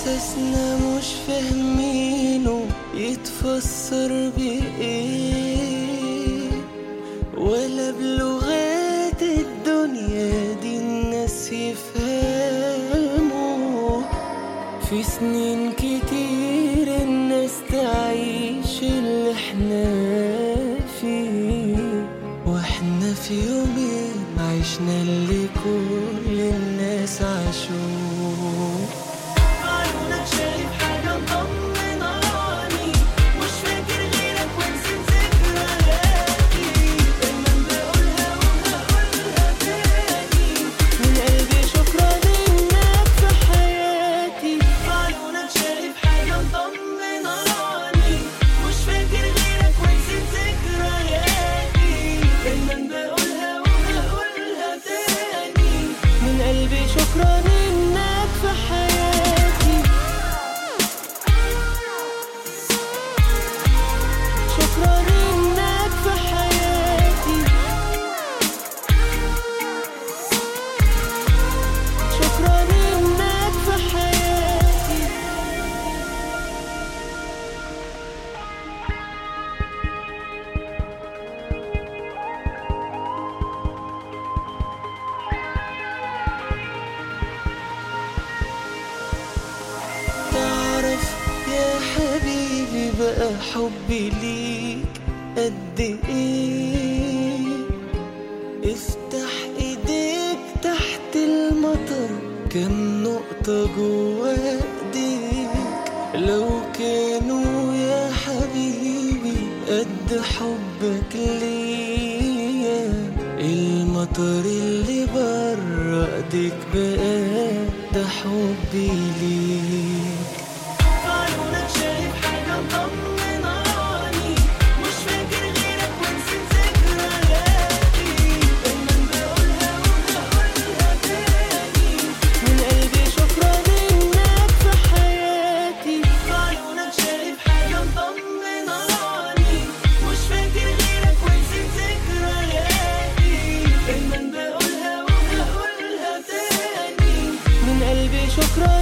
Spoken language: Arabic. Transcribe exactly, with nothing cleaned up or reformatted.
إحساسنا مش فاهمينه يتفسر بإيه، ولا بلغات الدنيا دي الناس يفهموا. في سنين كتير الناس تعيش اللي احنا فيه، واحنا في يومين عشنا اللي كل الناس عاشوه. عيونك شايف حاجة مطمناني، مش فاكر غيرك ونسيت ذكرياتي، دايما بقولها وهقولها تاني، من قلبي شكرا انك في حياتي. عيونك شايف حاجة مطمناني، مش فاكر غيرك ونسيت ذكرياتي، دايما بقولها وهقولها تاني، من قلبي شكرا انك في حياتي. شكرا انك في حياتي. شكرا انك في حياتي. تعرف يا حبيبي بقى حبي ليك قد ايه، افتح ايديك تحت المطر كم نقطة جوا ايديك، لو كانوا يا حبيبي قد حبك ليا، المطر اللي برا ايديك بقى ده حبي ليك. عيونك شايف حاجة مطمناني، مش فاكر غيرك ونسيت ذكرياتي، دايما بقولها وهقولها تاني، من قلبي شكرا انك في حياتي. عيونك شايف حاجة مطمناني، مش فاكر غيرك ونسيت ذكرياتي، دايما بقولها وهقولها تاني، من قلبي شكرا